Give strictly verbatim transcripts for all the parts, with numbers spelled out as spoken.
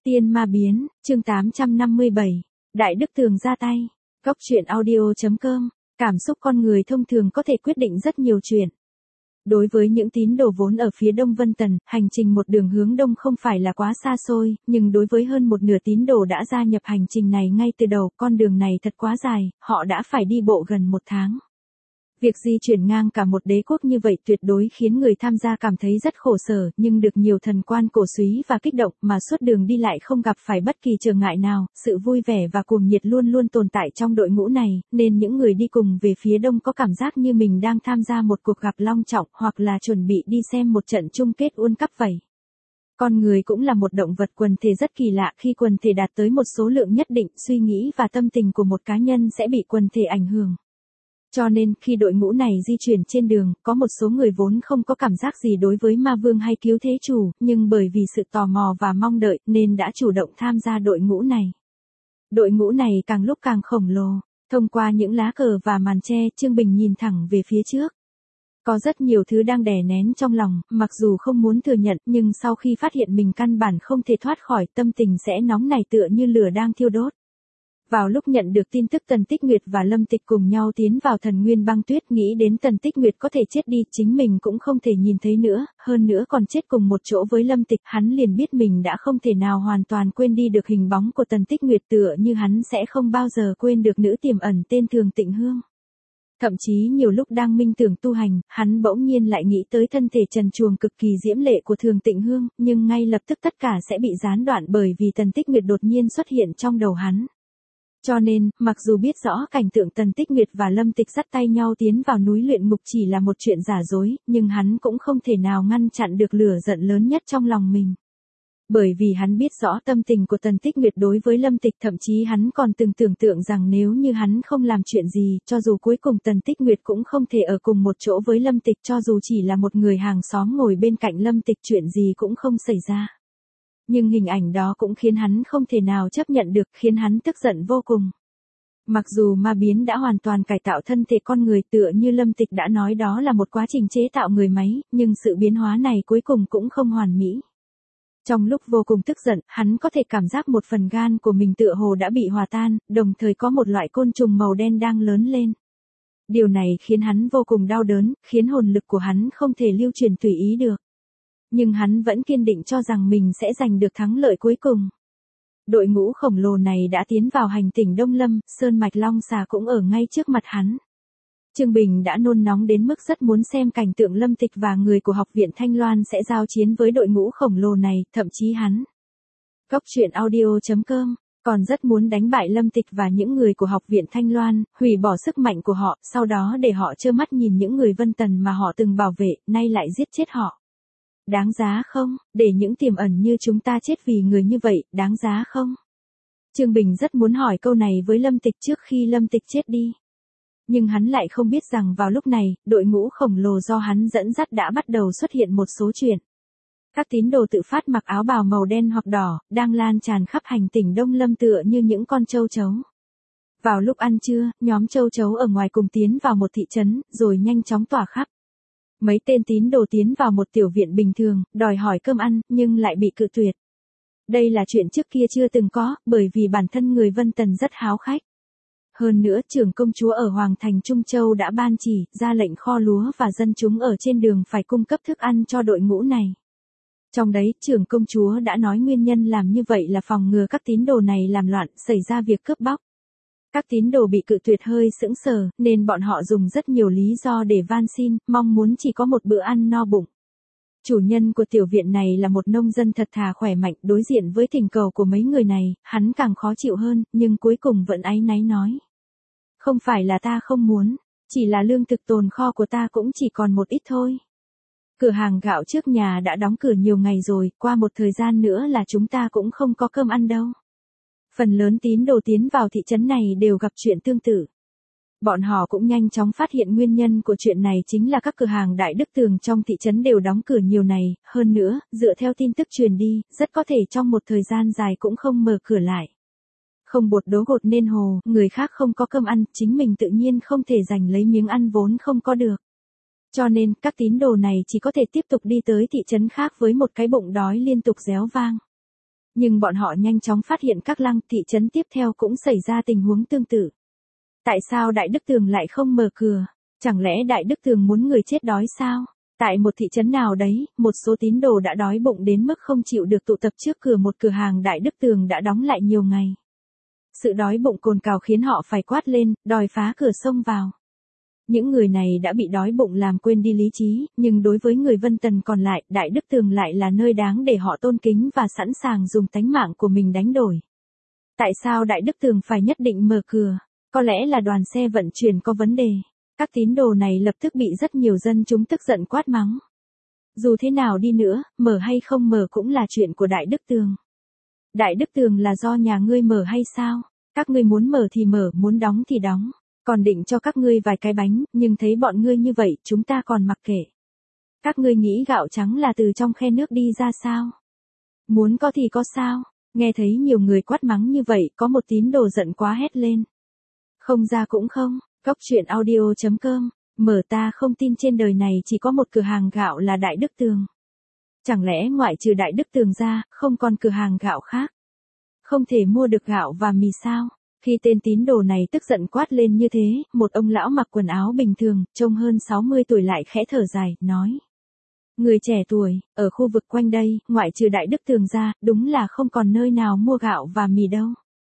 Tiên ma biến, chương tám trăm năm mươi bảy. Đại đức thường ra tay. Góc truyện audio.com. Cảm xúc con người thông thường có thể quyết định rất nhiều chuyện. Đối với những tín đồ vốn ở phía Đông Vân Tần, hành trình một đường hướng Đông không phải là quá xa xôi, nhưng đối với hơn một nửa tín đồ đã gia nhập hành trình này ngay từ đầu, con đường này thật quá dài, họ đã phải đi bộ gần một tháng. Việc di chuyển ngang cả một đế quốc như vậy tuyệt đối khiến người tham gia cảm thấy rất khổ sở, nhưng được nhiều thần quan cổ súy và kích động mà suốt đường đi lại không gặp phải bất kỳ trở ngại nào, sự vui vẻ và cuồng nhiệt luôn luôn tồn tại trong đội ngũ này, nên những người đi cùng về phía Đông có cảm giác như mình đang tham gia một cuộc gặp long trọng hoặc là chuẩn bị đi xem một trận chung kết World Cup vậy. Con người cũng là một động vật quần thể rất kỳ lạ, khi quần thể đạt tới một số lượng nhất định, suy nghĩ và tâm tình của một cá nhân sẽ bị quần thể ảnh hưởng. Cho nên, khi đội ngũ này di chuyển trên đường, có một số người vốn không có cảm giác gì đối với ma vương hay cứu thế chủ, nhưng bởi vì sự tò mò và mong đợi, nên đã chủ động tham gia đội ngũ này. Đội ngũ này càng lúc càng khổng lồ. Thông qua những lá cờ và màn che, Trương Bình nhìn thẳng về phía trước. Có rất nhiều thứ đang đè nén trong lòng, mặc dù không muốn thừa nhận, nhưng sau khi phát hiện mình căn bản không thể thoát khỏi, tâm tình sẽ nóng nảy tựa như lửa đang thiêu đốt. Vào lúc nhận được tin tức Tần Tích Nguyệt và Lâm Tịch cùng nhau tiến vào Thần Nguyên Băng Tuyết, nghĩ đến Tần Tích Nguyệt có thể chết đi, chính mình cũng không thể nhìn thấy nữa, hơn nữa còn chết cùng một chỗ với Lâm Tịch, hắn liền biết mình đã không thể nào hoàn toàn quên đi được hình bóng của Tần Tích Nguyệt, tựa như hắn sẽ không bao giờ quên được nữ tiềm ẩn tên Thường Tịnh Hương. Thậm chí nhiều lúc đang minh tưởng tu hành, hắn bỗng nhiên lại nghĩ tới thân thể trần truồng cực kỳ diễm lệ của Thường Tịnh Hương, nhưng ngay lập tức tất cả sẽ bị gián đoạn bởi vì Tần Tích Nguyệt đột nhiên xuất hiện trong đầu hắn. Cho nên, mặc dù biết rõ cảnh tượng Tần Tích Nguyệt và Lâm Tịch dắt tay nhau tiến vào núi luyện ngục chỉ là một chuyện giả dối, nhưng hắn cũng không thể nào ngăn chặn được lửa giận lớn nhất trong lòng mình. Bởi vì hắn biết rõ tâm tình của Tần Tích Nguyệt đối với Lâm Tịch, thậm chí hắn còn từng tưởng tượng rằng nếu như hắn không làm chuyện gì, cho dù cuối cùng Tần Tích Nguyệt cũng không thể ở cùng một chỗ với Lâm Tịch, cho dù chỉ là một người hàng xóm ngồi bên cạnh Lâm Tịch, chuyện gì cũng không xảy ra. Nhưng hình ảnh đó cũng khiến hắn không thể nào chấp nhận được, khiến hắn tức giận vô cùng. Mặc dù ma biến đã hoàn toàn cải tạo thân thể con người, tựa như Lâm Tịch đã nói đó là một quá trình chế tạo người máy, nhưng sự biến hóa này cuối cùng cũng không hoàn mỹ. Trong lúc vô cùng tức giận, hắn có thể cảm giác một phần gan của mình tựa hồ đã bị hòa tan, đồng thời có một loại côn trùng màu đen đang lớn lên. Điều này khiến hắn vô cùng đau đớn, khiến hồn lực của hắn không thể lưu truyền tùy ý được. Nhưng hắn vẫn kiên định cho rằng mình sẽ giành được thắng lợi cuối cùng. Đội ngũ khổng lồ này đã tiến vào hành tỉnh Đông Lâm, Sơn Mạch Long Xà cũng ở ngay trước mặt hắn. Trương Bình đã nôn nóng đến mức rất muốn xem cảnh tượng Lâm Tịch và người của Học viện Thanh Loan sẽ giao chiến với đội ngũ khổng lồ này, thậm chí hắn. Góc truyện audio.com còn rất muốn đánh bại Lâm Tịch và những người của Học viện Thanh Loan, hủy bỏ sức mạnh của họ, sau đó để họ trơ mắt nhìn những người Vân Tần mà họ từng bảo vệ, nay lại giết chết họ. Đáng giá không, để những tiềm ẩn như chúng ta chết vì người như vậy, đáng giá không? Trương Bình rất muốn hỏi câu này với Lâm Tịch trước khi Lâm Tịch chết đi. Nhưng hắn lại không biết rằng vào lúc này, đội ngũ khổng lồ do hắn dẫn dắt đã bắt đầu xuất hiện một số chuyện. Các tín đồ tự phát mặc áo bào màu đen hoặc đỏ, đang lan tràn khắp hành tỉnh Đông Lâm tựa như những con châu chấu. Vào lúc ăn trưa, nhóm châu chấu ở ngoài cùng tiến vào một thị trấn, rồi nhanh chóng tỏa khắp. Mấy tên tín đồ tiến vào một tiểu viện bình thường, đòi hỏi cơm ăn, nhưng lại bị cự tuyệt. Đây là chuyện trước kia chưa từng có, bởi vì bản thân người Vân Tần rất háo khách. Hơn nữa, trưởng công chúa ở Hoàng thành Trung Châu đã ban chỉ, ra lệnh kho lúa và dân chúng ở trên đường phải cung cấp thức ăn cho đội ngũ này. Trong đấy, trưởng công chúa đã nói nguyên nhân làm như vậy là phòng ngừa các tín đồ này làm loạn, xảy ra việc cướp bóc. Các tín đồ bị cự tuyệt hơi sững sờ, nên bọn họ dùng rất nhiều lý do để van xin, mong muốn chỉ có một bữa ăn no bụng. Chủ nhân của tiểu viện này là một nông dân thật thà khỏe mạnh, đối diện với thỉnh cầu của mấy người này, hắn càng khó chịu hơn, nhưng cuối cùng vẫn áy náy nói. Không phải là ta không muốn, chỉ là lương thực tồn kho của ta cũng chỉ còn một ít thôi. Cửa hàng gạo trước nhà đã đóng cửa nhiều ngày rồi, qua một thời gian nữa là chúng ta cũng không có cơm ăn đâu. Phần lớn tín đồ tiến vào thị trấn này đều gặp chuyện tương tự. Bọn họ cũng nhanh chóng phát hiện nguyên nhân của chuyện này chính là các cửa hàng Đại Đức Tường trong thị trấn đều đóng cửa nhiều ngày, hơn nữa, dựa theo tin tức truyền đi, rất có thể trong một thời gian dài cũng không mở cửa lại. Không bột đố gột nên hồ, người khác không có cơm ăn, chính mình tự nhiên không thể giành lấy miếng ăn vốn không có được. Cho nên, các tín đồ này chỉ có thể tiếp tục đi tới thị trấn khác với một cái bụng đói liên tục réo vang. Nhưng bọn họ nhanh chóng phát hiện các lăng thị trấn tiếp theo cũng xảy ra tình huống tương tự. Tại sao Đại Đức Tường lại không mở cửa? Chẳng lẽ Đại Đức Tường muốn người chết đói sao? Tại một thị trấn nào đấy, một số tín đồ đã đói bụng đến mức không chịu được tụ tập trước cửa một cửa hàng Đại Đức Tường đã đóng lại nhiều ngày. Sự đói bụng cồn cào khiến họ phải quát lên, đòi phá cửa xông vào. Những người này đã bị đói bụng làm quên đi lý trí, nhưng đối với người Vân Tần còn lại, Đại Đức Tường lại là nơi đáng để họ tôn kính và sẵn sàng dùng tánh mạng của mình đánh đổi. Tại sao Đại Đức Tường phải nhất định mở cửa? Có lẽ là đoàn xe vận chuyển có vấn đề. Các tín đồ này lập tức bị rất nhiều dân chúng tức giận quát mắng. Dù thế nào đi nữa, mở hay không mở cũng là chuyện của Đại Đức Tường. Đại Đức Tường là do nhà ngươi mở hay sao? Các ngươi muốn mở thì mở, muốn đóng thì đóng. Còn định cho các ngươi vài cái bánh, nhưng thấy bọn ngươi như vậy, chúng ta còn mặc kệ. Các ngươi nghĩ gạo trắng là từ trong khe nước đi ra sao? Muốn có thì có sao? Nghe thấy nhiều người quát mắng như vậy, có một tín đồ giận quá hét lên. Không ra cũng không, Cốc Truyện Audio chấm com, mở ta không tin trên đời này chỉ có một cửa hàng gạo là Đại Đức Tường. Chẳng lẽ ngoại trừ Đại Đức Tường ra, không còn cửa hàng gạo khác? Không thể mua được gạo và mì sao? Khi tên tín đồ này tức giận quát lên như thế, một ông lão mặc quần áo bình thường, trông hơn sáu mươi tuổi lại khẽ thở dài, nói. Người trẻ tuổi, ở khu vực quanh đây, ngoại trừ Đại Đức Tường ra, đúng là không còn nơi nào mua gạo và mì đâu.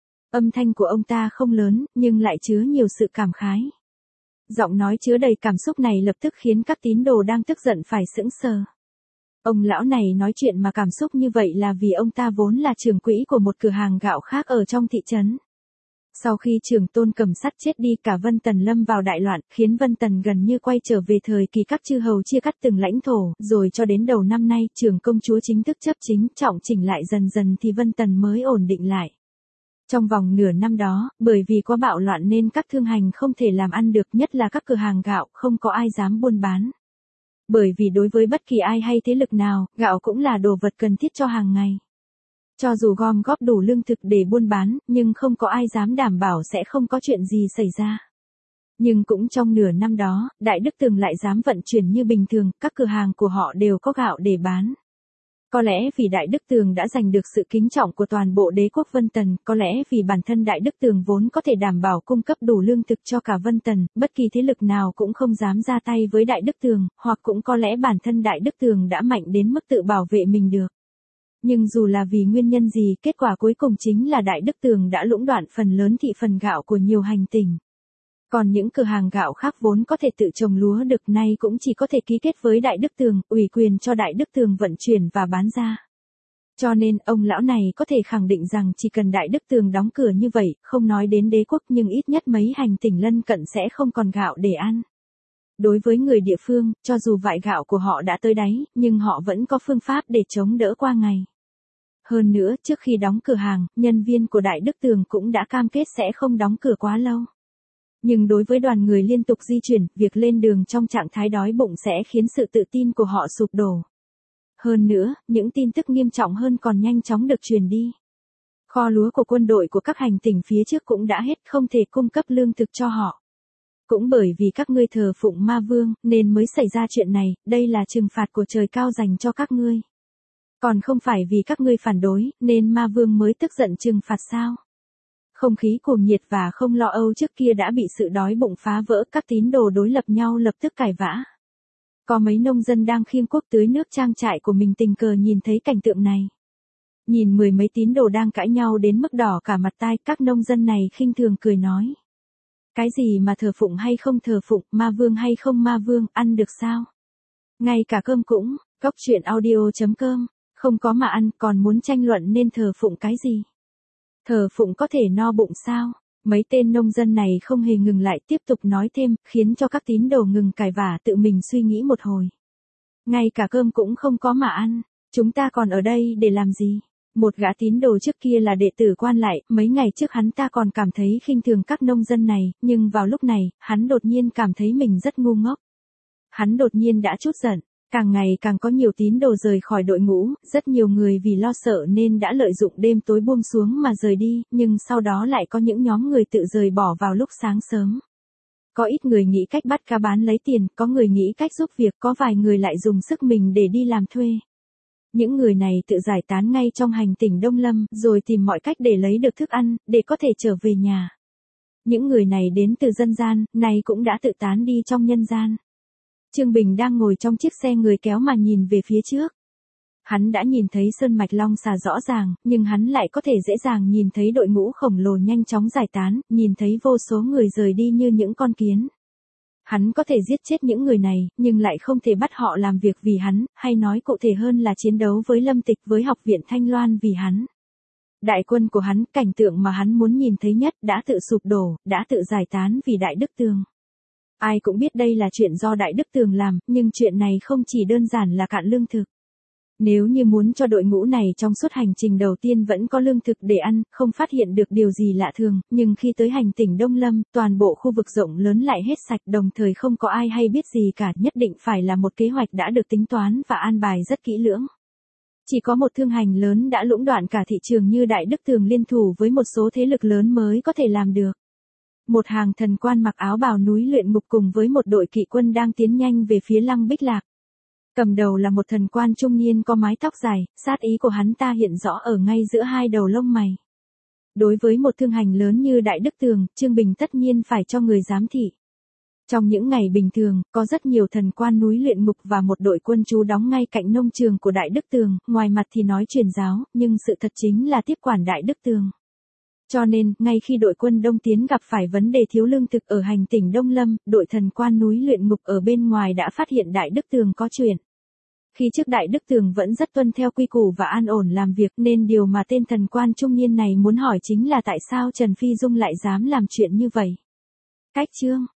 Âm thanh của ông ta không lớn, nhưng lại chứa nhiều sự cảm khái. Giọng nói chứa đầy cảm xúc này lập tức khiến các tín đồ đang tức giận phải sững sờ. Ông lão này nói chuyện mà cảm xúc như vậy là vì ông ta vốn là trưởng quỹ của một cửa hàng gạo khác ở trong thị trấn. Sau khi trưởng tôn Cầm Sắt chết đi, cả Vân Tần lâm vào đại loạn, khiến Vân Tần gần như quay trở về thời kỳ các chư hầu chia cắt từng lãnh thổ, rồi cho đến đầu năm nay, trưởng công chúa chính thức chấp chính, trọng chỉnh lại dần dần thì Vân Tần mới ổn định lại. Trong vòng nửa năm đó, bởi vì có bạo loạn nên các thương hành không thể làm ăn được, nhất là các cửa hàng gạo, không có ai dám buôn bán. Bởi vì đối với bất kỳ ai hay thế lực nào, gạo cũng là đồ vật cần thiết cho hàng ngày. Cho dù gom góp đủ lương thực để buôn bán, nhưng không có ai dám đảm bảo sẽ không có chuyện gì xảy ra. Nhưng cũng trong nửa năm đó, Đại Đức Tường lại dám vận chuyển như bình thường, các cửa hàng của họ đều có gạo để bán. Có lẽ vì Đại Đức Tường đã giành được sự kính trọng của toàn bộ đế quốc Vân Tần, có lẽ vì bản thân Đại Đức Tường vốn có thể đảm bảo cung cấp đủ lương thực cho cả Vân Tần, bất kỳ thế lực nào cũng không dám ra tay với Đại Đức Tường, hoặc cũng có lẽ bản thân Đại Đức Tường đã mạnh đến mức tự bảo vệ mình được. Nhưng dù là vì nguyên nhân gì, kết quả cuối cùng chính là Đại Đức Tường đã lũng đoạn phần lớn thị phần gạo của nhiều hành tinh. Còn những cửa hàng gạo khác vốn có thể tự trồng lúa được nay cũng chỉ có thể ký kết với Đại Đức Tường, ủy quyền cho Đại Đức Tường vận chuyển và bán ra. Cho nên, ông lão này có thể khẳng định rằng chỉ cần Đại Đức Tường đóng cửa như vậy, không nói đến đế quốc nhưng ít nhất mấy hành tinh lân cận sẽ không còn gạo để ăn. Đối với người địa phương, cho dù vại gạo của họ đã tới đáy, nhưng họ vẫn có phương pháp để chống đỡ qua ngày. Hơn nữa, trước khi đóng cửa hàng, nhân viên của Đại Đức Tường cũng đã cam kết sẽ không đóng cửa quá lâu. Nhưng đối với đoàn người liên tục di chuyển, việc lên đường trong trạng thái đói bụng sẽ khiến sự tự tin của họ sụp đổ. Hơn nữa, những tin tức nghiêm trọng hơn còn nhanh chóng được truyền đi. Kho lúa của quân đội của các hành tinh phía trước cũng đã hết, không thể cung cấp lương thực cho họ. Cũng bởi vì các ngươi thờ phụng ma vương, nên mới xảy ra chuyện này, đây là trừng phạt của trời cao dành cho các ngươi. Còn không phải vì các ngươi phản đối, nên ma vương mới tức giận trừng phạt sao? Không khí cuồng nhiệt và không lo âu trước kia đã bị sự đói bụng phá vỡ, các tín đồ đối lập nhau lập tức cãi vã. Có mấy nông dân đang khiêng cuốc tưới nước trang trại của mình tình cờ nhìn thấy cảnh tượng này. Nhìn mười mấy tín đồ đang cãi nhau đến mức đỏ cả mặt tai, các nông dân này khinh thường cười nói. Cái gì mà thờ phụng hay không thờ phụng, ma vương hay không ma vương, ăn được sao? Ngay cả cơm cũng, Cốc Truyện Audio chấm com, không có mà ăn, còn muốn tranh luận nên thờ phụng cái gì? Thờ phụng có thể no bụng sao? Mấy tên nông dân này không hề ngừng lại tiếp tục nói thêm, khiến cho các tín đồ ngừng cãi vã tự mình suy nghĩ một hồi. Ngay cả cơm cũng không có mà ăn, chúng ta còn ở đây để làm gì? Một gã tín đồ trước kia là đệ tử quan lại, mấy ngày trước hắn ta còn cảm thấy khinh thường các nông dân này, nhưng vào lúc này, hắn đột nhiên cảm thấy mình rất ngu ngốc. Hắn đột nhiên đã trút giận. Càng ngày càng có nhiều tín đồ rời khỏi đội ngũ, rất nhiều người vì lo sợ nên đã lợi dụng đêm tối buông xuống mà rời đi, nhưng sau đó lại có những nhóm người tự rời bỏ vào lúc sáng sớm. Có ít người nghĩ cách bắt cá bán lấy tiền, có người nghĩ cách giúp việc, có vài người lại dùng sức mình để đi làm thuê. Những người này tự giải tán ngay trong hành tỉnh Đông Lâm, rồi tìm mọi cách để lấy được thức ăn, để có thể trở về nhà. Những người này đến từ dân gian, này cũng đã tự tán đi trong nhân gian. Trương Bình đang ngồi trong chiếc xe người kéo mà nhìn về phía trước. Hắn đã nhìn thấy sơn mạch long xà rõ ràng, nhưng hắn lại có thể dễ dàng nhìn thấy đội ngũ khổng lồ nhanh chóng giải tán, nhìn thấy vô số người rời đi như những con kiến. Hắn có thể giết chết những người này, nhưng lại không thể bắt họ làm việc vì hắn, hay nói cụ thể hơn là chiến đấu với Lâm Tịch với Học viện Thanh Loan vì hắn. Đại quân của hắn, cảnh tượng mà hắn muốn nhìn thấy nhất, đã tự sụp đổ, đã tự giải tán vì Đại Đức Tường. Ai cũng biết đây là chuyện do Đại Đức Tường làm, nhưng chuyện này không chỉ đơn giản là cạn lương thực. Nếu như muốn cho đội ngũ này trong suốt hành trình đầu tiên vẫn có lương thực để ăn, không phát hiện được điều gì lạ thường, nhưng khi tới hành tỉnh Đông Lâm, toàn bộ khu vực rộng lớn lại hết sạch, đồng thời không có ai hay biết gì cả, nhất định phải là một kế hoạch đã được tính toán và an bài rất kỹ lưỡng. Chỉ có một thương hành lớn đã lũng đoạn cả thị trường như Đại Đức Tường liên thủ với một số thế lực lớn mới có thể làm được. Một hàng thần quan mặc áo bào núi luyện ngục cùng với một đội kỵ quân đang tiến nhanh về phía Lăng Bích Lạc. Cầm đầu là một thần quan trung niên có mái tóc dài, sát ý của hắn ta hiện rõ ở ngay giữa hai đầu lông mày. Đối với một thương hành lớn như Đại Đức Tường, Trương Bình tất nhiên phải cho người giám thị. Trong những ngày bình thường, có rất nhiều thần quan núi luyện ngục và một đội quân trú đóng ngay cạnh nông trường của Đại Đức Tường, ngoài mặt thì nói truyền giáo, nhưng sự thật chính là tiếp quản Đại Đức Tường. Cho nên, ngay khi đội quân Đông Tiến gặp phải vấn đề thiếu lương thực ở hành tỉnh Đông Lâm, đội thần quan núi luyện ngục ở bên ngoài đã phát hiện Đại Đức Tường có chuyện. Khi trước Đại Đức Tường vẫn rất tuân theo quy củ và an ổn làm việc, nên điều mà tên thần quan trung niên này muốn hỏi chính là tại sao Trần Phi Dung lại dám làm chuyện như vậy. Cách chương